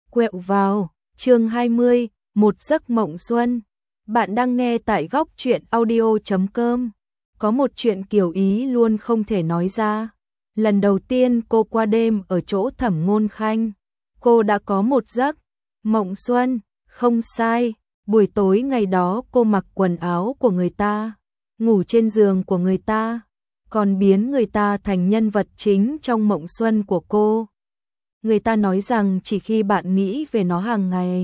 Quẹo vào, chương 20, một giấc mộng xuân. Bạn đang nghe tại góc truyện audio.com. Có một chuyện Kiều Ý luôn không thể nói ra. Lần đầu tiên cô qua đêm ở chỗ Thẩm Ngôn Khanh, cô đã có một giấc mộng xuân, không sai. Buổi tối ngày đó cô mặc quần áo của người ta, ngủ trên giường của người ta, còn biến người ta thành nhân vật chính trong mộng xuân của cô. Người ta nói rằng chỉ khi bạn nghĩ về nó hàng ngày,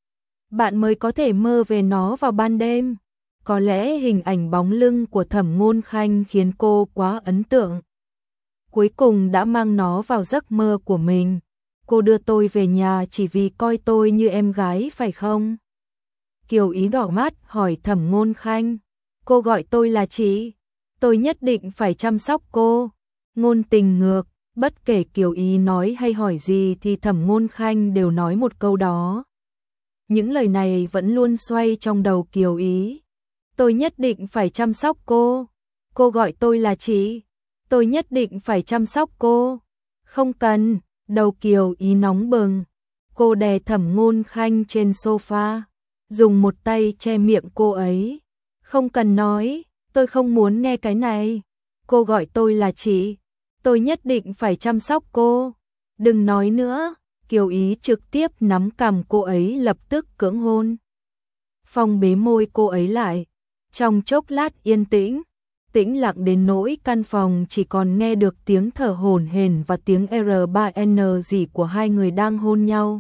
bạn mới có thể mơ về nó vào ban đêm. Có lẽ hình ảnh bóng lưng của Thẩm Ngôn Khanh khiến cô quá ấn tượng. Cuối cùng đã mang nó vào giấc mơ của mình. Cô đưa tôi về nhà chỉ vì coi tôi như em gái phải không? Kiều Ý đỏ mắt hỏi Thẩm Ngôn Khanh. Cô gọi tôi là chị. Tôi nhất định phải chăm sóc cô. Ngôn Tình ngược. Bất kể Kiều Ý nói hay hỏi gì thì Thẩm Ngôn Khanh đều nói một câu đó. Những lời này vẫn luôn xoay trong đầu Kiều Ý. Tôi nhất định phải chăm sóc cô. Cô gọi tôi là chị. Tôi nhất định phải chăm sóc cô. Không cần. Đầu Kiều Ý nóng bừng. Cô đè Thẩm Ngôn Khanh trên sofa, dùng một tay che miệng cô ấy. Không cần nói, tôi không muốn nghe cái này. Cô gọi tôi là chị. Tôi nhất định phải chăm sóc cô. Đừng nói nữa. Kiều Ý trực tiếp nắm cằm cô ấy, lập tức cưỡng hôn. Phong bế môi cô ấy lại. Trong chốc lát yên tĩnh, tĩnh lặng đến nỗi căn phòng chỉ còn nghe được tiếng thở hổn hển và tiếng R3N gì của hai người đang hôn nhau.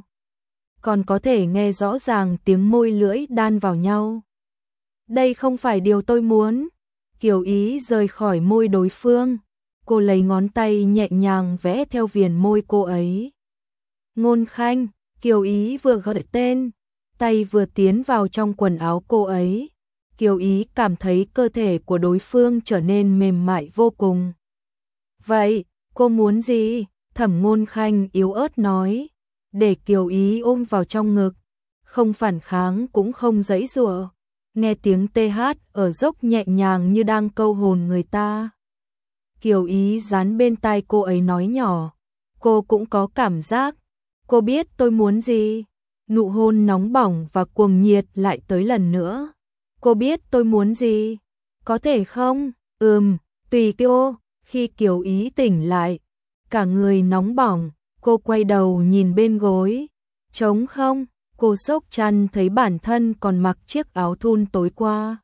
Còn có thể nghe rõ ràng tiếng môi lưỡi đan vào nhau. Đây không phải điều tôi muốn. Kiều Ý rời khỏi môi đối phương. Cô lấy ngón tay nhẹ nhàng vẽ theo viền môi cô ấy. Ngôn Khanh. Kiều Ý vừa gọi tên, tay vừa tiến vào trong quần áo cô ấy. Kiều Ý cảm thấy cơ thể của đối phương trở nên mềm mại vô cùng. Vậy, cô muốn gì? Thẩm Ngôn Khanh yếu ớt nói. Để Kiều Ý ôm vào trong ngực, không phản kháng cũng không giãy giụa. Nghe tiếng TH ở dốc nhẹ nhàng như đang câu hồn người ta. Kiều Ý dán bên tai cô ấy nói nhỏ. Cô cũng có cảm giác. Cô biết tôi muốn gì. Nụ hôn nóng bỏng và cuồng nhiệt lại tới lần nữa. Cô biết tôi muốn gì. Có thể không? Tùy cô. Khi Kiều Ý tỉnh lại, cả người nóng bỏng, cô quay đầu nhìn bên gối. Trống không? Cô xốc chăn thấy bản thân còn mặc chiếc áo thun tối qua.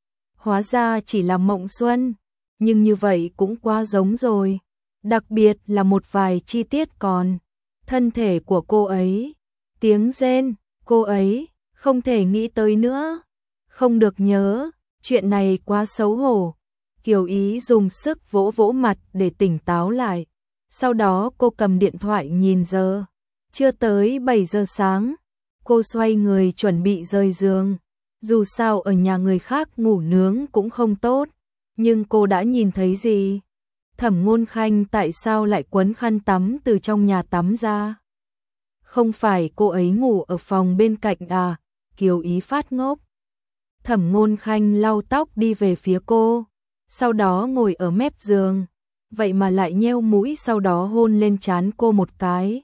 Hóa ra chỉ là mộng xuân. Nhưng như vậy cũng quá giống rồi. Đặc biệt là một vài chi tiết còn. Thân thể của cô ấy. Tiếng rên. Cô ấy. Không thể nghĩ tới nữa. Không được nhớ. Chuyện này quá xấu hổ. Kiều Ý dùng sức vỗ vỗ mặt để tỉnh táo lại. Sau đó cô cầm điện thoại nhìn giờ. Chưa tới 7 giờ sáng. Cô xoay người chuẩn bị rời giường. Dù sao ở nhà người khác ngủ nướng cũng không tốt. Nhưng cô đã nhìn thấy gì? Thẩm Ngôn Khanh tại sao lại quấn khăn tắm từ trong nhà tắm ra? Không phải cô ấy ngủ ở phòng bên cạnh à? Kiều Ý phát ngốc. Thẩm Ngôn Khanh lau tóc đi về phía cô, sau đó ngồi ở mép giường. Vậy mà lại nheo mũi, sau đó hôn lên trán cô một cái.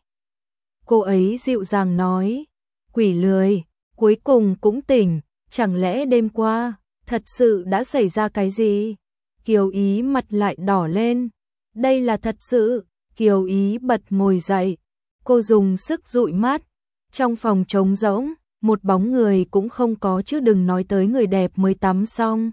Cô ấy dịu dàng nói. Quỷ lười, cuối cùng cũng tỉnh. Chẳng lẽ đêm qua thật sự đã xảy ra cái gì? Kiều Ý mặt lại đỏ lên. Đây là thật sự. Kiều Ý bật ngồi dậy. Cô dùng sức dụi mắt. Trong phòng trống rỗng, một bóng người cũng không có, chứ đừng nói tới người đẹp mới tắm xong.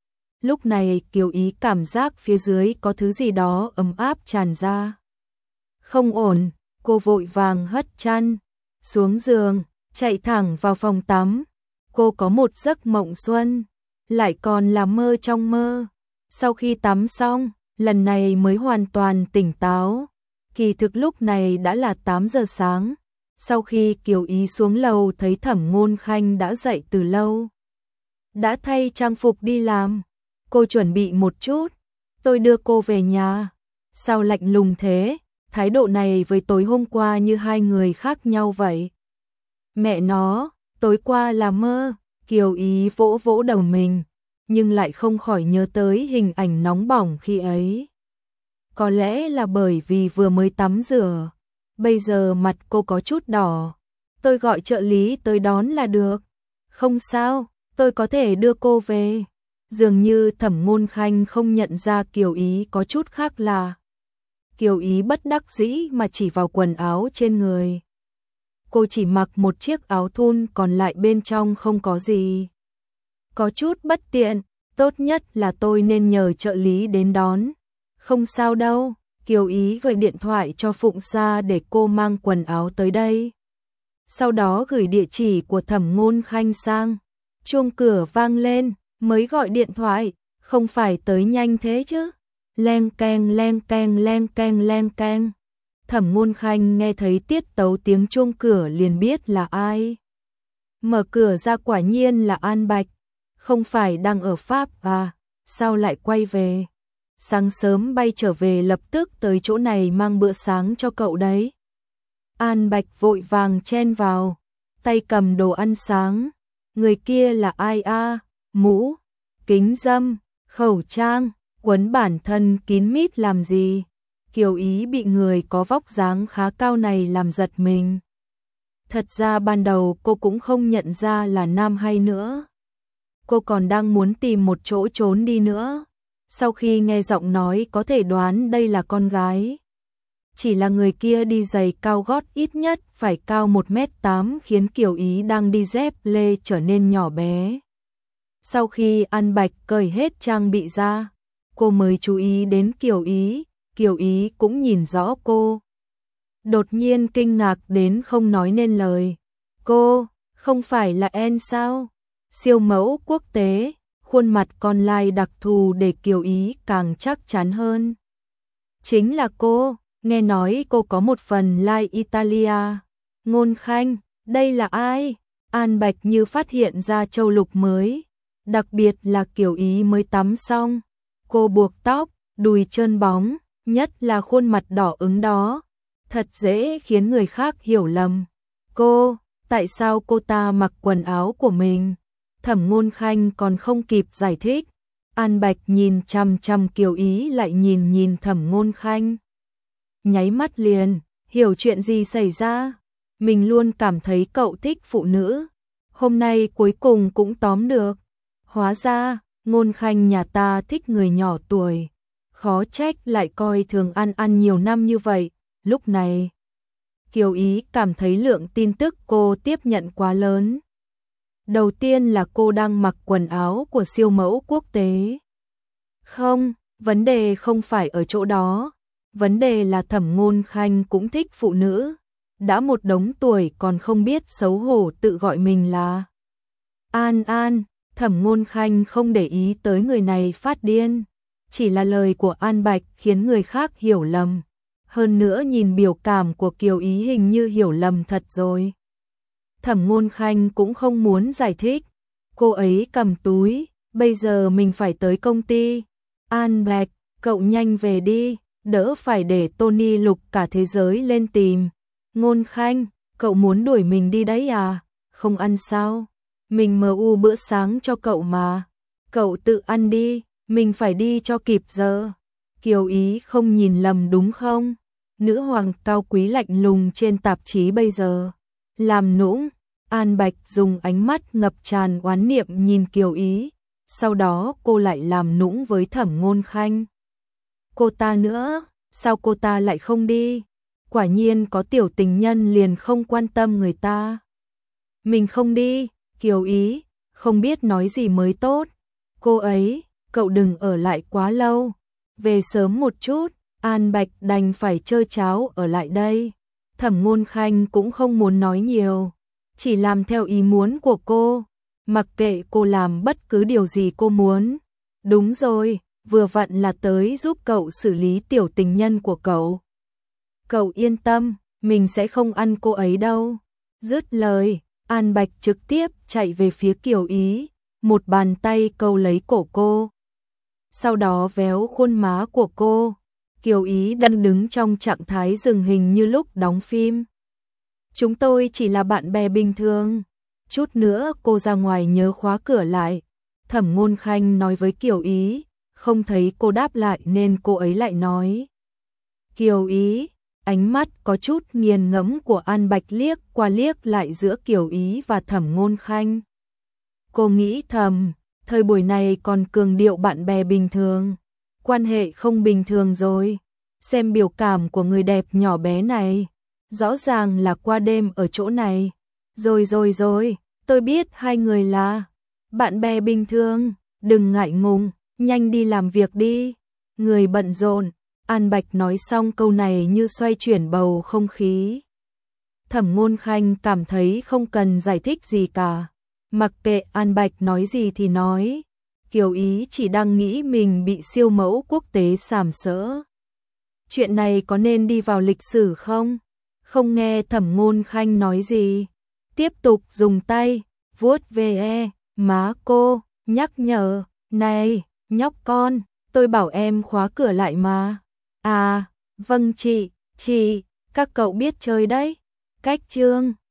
Lúc này Kiều Ý cảm giác phía dưới có thứ gì đó ấm áp tràn ra. Không ổn, cô vội vàng hất chăn xuống giường, chạy thẳng vào phòng tắm. Cô có một giấc mộng xuân, lại còn là mơ trong mơ. Sau khi tắm xong, lần này mới hoàn toàn tỉnh táo. Kỳ thực lúc này đã là 8 giờ sáng. Sau khi Kiều Ý xuống lầu thấy Thẩm Ngôn Khanh đã dậy từ lâu. Đã thay trang phục đi làm. Cô chuẩn bị một chút. Tôi đưa cô về nhà. Sao lạnh lùng thế? Thái độ này với tối hôm qua như hai người khác nhau vậy. Mẹ nó, tối qua là mơ. Kiều Ý vỗ vỗ đầu mình, nhưng lại không khỏi nhớ tới hình ảnh nóng bỏng khi ấy. Có lẽ là bởi vì vừa mới tắm rửa, bây giờ mặt cô có chút đỏ. tôi gọi trợ lý tới đón là được. Không sao, tôi có thể đưa cô về. Dường như Thẩm Ngôn Khanh không nhận ra Kiều Ý có chút khác lạ. Kiều Ý bất đắc dĩ mà chỉ vào quần áo trên người. Cô chỉ mặc một chiếc áo thun, còn lại bên trong không có gì. Có chút bất tiện, tốt nhất là tôi nên nhờ trợ lý đến đón. Không sao đâu, Kiều Ý gọi điện thoại cho Phụng Sa để cô mang quần áo tới đây. Sau đó gửi địa chỉ của Thẩm Ngôn Khanh sang. Chuông cửa vang lên, mới gọi điện thoại, không phải tới nhanh thế chứ. Leng keng leng keng leng keng leng keng. Thẩm Ngôn Khanh nghe thấy tiết tấu tiếng chuông cửa liền biết là ai. Mở cửa ra quả nhiên là An Bạch. Không phải đang ở Pháp à, sao lại quay về? Sáng sớm bay trở về lập tức tới chỗ này mang bữa sáng cho cậu đấy. An Bạch vội vàng chen vào, tay cầm đồ ăn sáng. Người kia là ai a? Mũ, kính râm, khẩu trang, quấn bản thân kín mít làm gì? Kiều Ý bị người có vóc dáng khá cao này làm giật mình. Thật ra ban đầu cô cũng không nhận ra là nam hay nữa. Cô còn đang muốn tìm một chỗ trốn đi nữa. Sau khi nghe giọng nói có thể đoán đây là con gái. Chỉ là người kia đi giày cao gót ít nhất phải cao 1m8 khiến Kiều Ý đang đi dép lê trở nên nhỏ bé. Sau khi An Bạch cởi hết trang bị ra, cô mới chú ý đến Kiều Ý cũng nhìn rõ cô. Đột nhiên kinh ngạc đến không nói nên lời. Cô, không phải là En sao? Siêu mẫu quốc tế, khuôn mặt con lai đặc thù để Kiều Ý càng chắc chắn hơn. Chính là cô, nghe nói cô có một phần lai Italia. Ngôn Khanh, đây là ai? An Bạch như phát hiện ra châu lục mới. Đặc biệt là Kiều Ý mới tắm xong. Cô buộc tóc, đùi trơn bóng, nhất là khuôn mặt đỏ ửng đó. Thật dễ khiến người khác hiểu lầm. Cô, tại sao cô ta mặc quần áo của mình? Thẩm Ngôn Khanh còn không kịp giải thích. An Bạch nhìn chằm chằm Kiều Ý lại nhìn Thẩm Ngôn Khanh. Nháy mắt liền, hiểu chuyện gì xảy ra. Mình luôn cảm thấy cậu thích phụ nữ. Hôm nay cuối cùng cũng tóm được. Hóa ra, Ngôn Khanh nhà ta thích người nhỏ tuổi. Khó trách lại coi thường ăn nhiều năm như vậy. Lúc này, Kiều Ý cảm thấy lượng tin tức cô tiếp nhận quá lớn. Đầu tiên là cô đang mặc quần áo của siêu mẫu quốc tế. Không, vấn đề không phải ở chỗ đó. Vấn đề là Thẩm Ngôn Khanh cũng thích phụ nữ. Đã một đống tuổi còn không biết xấu hổ tự gọi mình là An. Thẩm Ngôn Khanh không để ý tới người này phát điên. Chỉ là lời của An Bạch khiến người khác hiểu lầm. Hơn nữa nhìn biểu cảm của Kiều Ý hình như hiểu lầm thật rồi. Thẩm Ngôn Khanh cũng không muốn giải thích. Cô ấy cầm túi, bây giờ mình phải tới công ty. An Bạch, cậu nhanh về đi, đỡ phải để Tony lục cả thế giới lên tìm. Ngôn Khanh, cậu muốn đuổi mình đi đấy à? Không ăn sao? Mình MU bữa sáng cho cậu mà. Cậu tự ăn đi, mình phải đi cho kịp giờ. Kiều Ý không nhìn lầm đúng không? Nữ hoàng cao quý lạnh lùng trên tạp chí bây giờ. Làm nũng. An Bạch dùng ánh mắt ngập tràn oán niệm nhìn Kiều Ý. Sau đó cô lại làm nũng với Thẩm Ngôn Khanh. Cô ta nữa, sao cô ta lại không đi? Quả nhiên có tiểu tình nhân liền không quan tâm người ta. Mình không đi, Kiều Ý, không biết nói gì mới tốt. Cô ấy, cậu đừng ở lại quá lâu. Về sớm một chút, An Bạch đành phải trơ cháo ở lại đây. Thẩm Ngôn Khanh cũng không muốn nói nhiều. Chỉ làm theo ý muốn của cô. Mặc kệ cô làm bất cứ điều gì cô muốn. Đúng rồi, vừa vặn là tới giúp cậu xử lý tiểu tình nhân của cậu. Cậu yên tâm, mình sẽ không ăn cô ấy đâu. Dứt lời, An Bạch trực tiếp chạy về phía Kiều Ý, một bàn tay câu lấy cổ cô. Sau đó véo khuôn má của cô. Kiều Ý đang đứng trong trạng thái dừng hình như lúc đóng phim. Chúng tôi chỉ là bạn bè bình thường. Chút nữa cô ra ngoài nhớ khóa cửa lại. Thẩm Ngôn Khanh nói với Kiều Ý, không thấy cô đáp lại nên cô ấy lại nói. Kiều Ý, Ánh mắt có chút nghiền ngẫm của An Bạch liếc qua liếc lại giữa Kiều Ý và Thẩm Ngôn Khanh. Cô nghĩ thầm, thời buổi này còn cường điệu bạn bè bình thường, quan hệ không bình thường rồi. Xem biểu cảm của người đẹp nhỏ bé này, rõ ràng là qua đêm ở chỗ này. Rồi, tôi biết hai người là bạn bè bình thường, đừng ngại ngùng, nhanh đi làm việc đi. Người bận rộn, An Bạch nói xong câu này như xoay chuyển bầu không khí. Thẩm Ngôn Khanh cảm thấy không cần giải thích gì cả. Mặc kệ An Bạch nói gì thì nói, Kiều Ý chỉ đang nghĩ mình bị siêu mẫu quốc tế sàm sỡ. Chuyện này có nên đi vào lịch sử không? Không nghe Thẩm Ngôn Khanh nói gì, tiếp tục dùng tay vuốt ve má cô, nhắc nhở, "Này, nhóc con, tôi bảo em khóa cửa lại mà." "À, vâng chị, các cậu biết chơi đấy." Cách chương